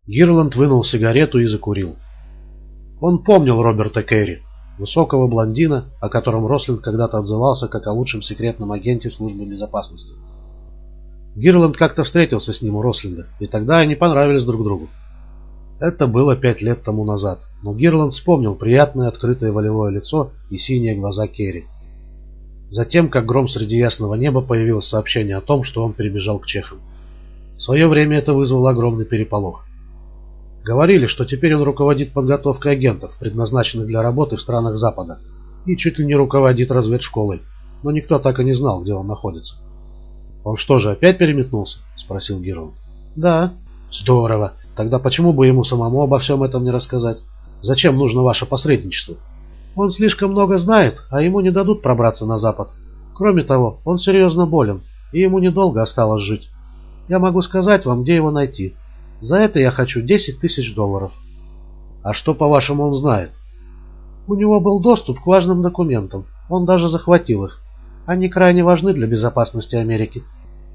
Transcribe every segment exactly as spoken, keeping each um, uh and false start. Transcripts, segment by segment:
Гирланд вынул сигарету и закурил. Он помнил Роберта Керри, высокого блондина, о котором Рослинд когда-то отзывался как о лучшем секретном агенте службы безопасности. Гирланд как-то встретился с ним у Рослинда, и тогда они понравились друг другу. Это было пять лет тому назад, но Гирланд вспомнил приятное открытое волевое лицо и синие глаза Керри. Затем, как гром среди ясного неба, появилось сообщение о том, что он перебежал к чехам. В свое время это вызвало огромный переполох. Говорили, что теперь он руководит подготовкой агентов, предназначенных для работы в странах Запада, и чуть ли не руководит разведшколой, но никто так и не знал, где он находится. «Он что же, опять переметнулся?» — спросил Гирланд. «Да». «Здорово. Тогда почему бы ему самому обо всем этом не рассказать? Зачем нужно ваше посредничество?» «Он слишком много знает, а ему не дадут пробраться на Запад. Кроме того, он серьезно болен, и ему недолго осталось жить. Я могу сказать вам, где его найти. За это я хочу десять тысяч долларов». «А что, по-вашему, он знает?» «У него был доступ к важным документам. Он даже захватил их. Они крайне важны для безопасности Америки».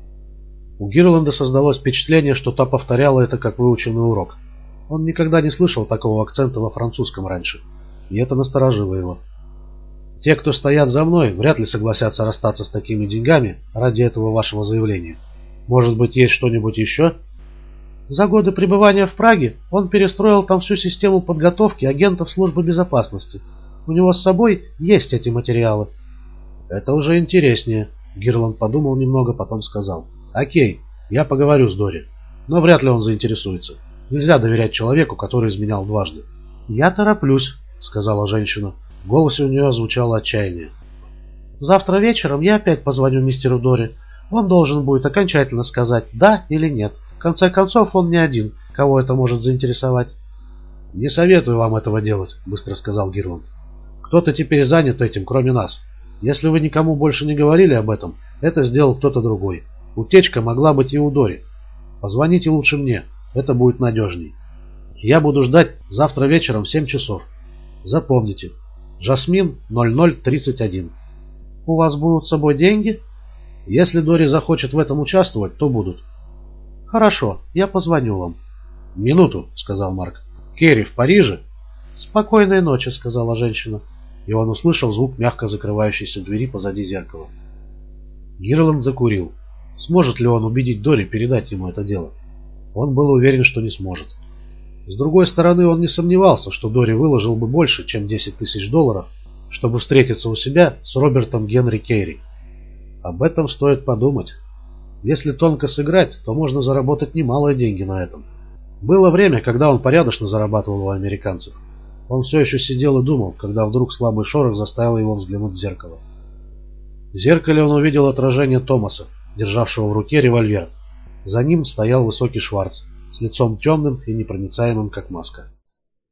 У Гирланда создалось впечатление, что та повторяла это как выученный урок. Он никогда не слышал такого акцента во французском раньше, и это насторожило его. «Те, кто стоят за мной, вряд ли согласятся расстаться с такими деньгами ради этого вашего заявления. Может быть, есть что-нибудь еще?» «За годы пребывания в Праге он перестроил там всю систему подготовки агентов службы безопасности. У него с собой есть эти материалы». «Это уже интереснее», — Гирланд подумал немного, потом сказал. «Окей, я поговорю с Дори, но вряд ли он заинтересуется. Нельзя доверять человеку, который изменял дважды». «Я тороплюсь», — сказала женщина. В голосе у нее звучало отчаяние. «Завтра вечером я опять позвоню мистеру Дори. Он должен будет окончательно сказать «да» или «нет». В конце концов, он не один, кого это может заинтересовать». «Не советую вам этого делать», — быстро сказал Гирланд. «Кто-то теперь занят этим, кроме нас. Если вы никому больше не говорили об этом, это сделал кто-то другой. Утечка могла быть и у Дори. Позвоните лучше мне, это будет надежней. Я буду ждать завтра вечером в семь часов. Запомните, Жасмин ноль ноль тридцать один. «У вас будут с собой деньги?» «Если Дори захочет в этом участвовать, то будут». «Хорошо, я позвоню вам». «Минуту», — сказал Марк. «Керри в Париже?» «Спокойной ночи», — сказала женщина. И он услышал звук мягко закрывающейся двери позади зеркала. Гирланд закурил. Сможет ли он убедить Дори передать ему это дело? Он был уверен, что не сможет. С другой стороны, он не сомневался, что Дори выложил бы больше, чем десять тысяч долларов, чтобы встретиться у себя с Робертом Генри Керри. Об этом стоит подумать. Если тонко сыграть, то можно заработать немалые деньги на этом. Было время, когда он порядочно зарабатывал у американцев. Он все еще сидел и думал, когда вдруг слабый шорох заставил его взглянуть в зеркало. В зеркале он увидел отражение Томаса, державшего в руке револьвер. За ним стоял высокий Шварц, с лицом темным и непроницаемым, как маска.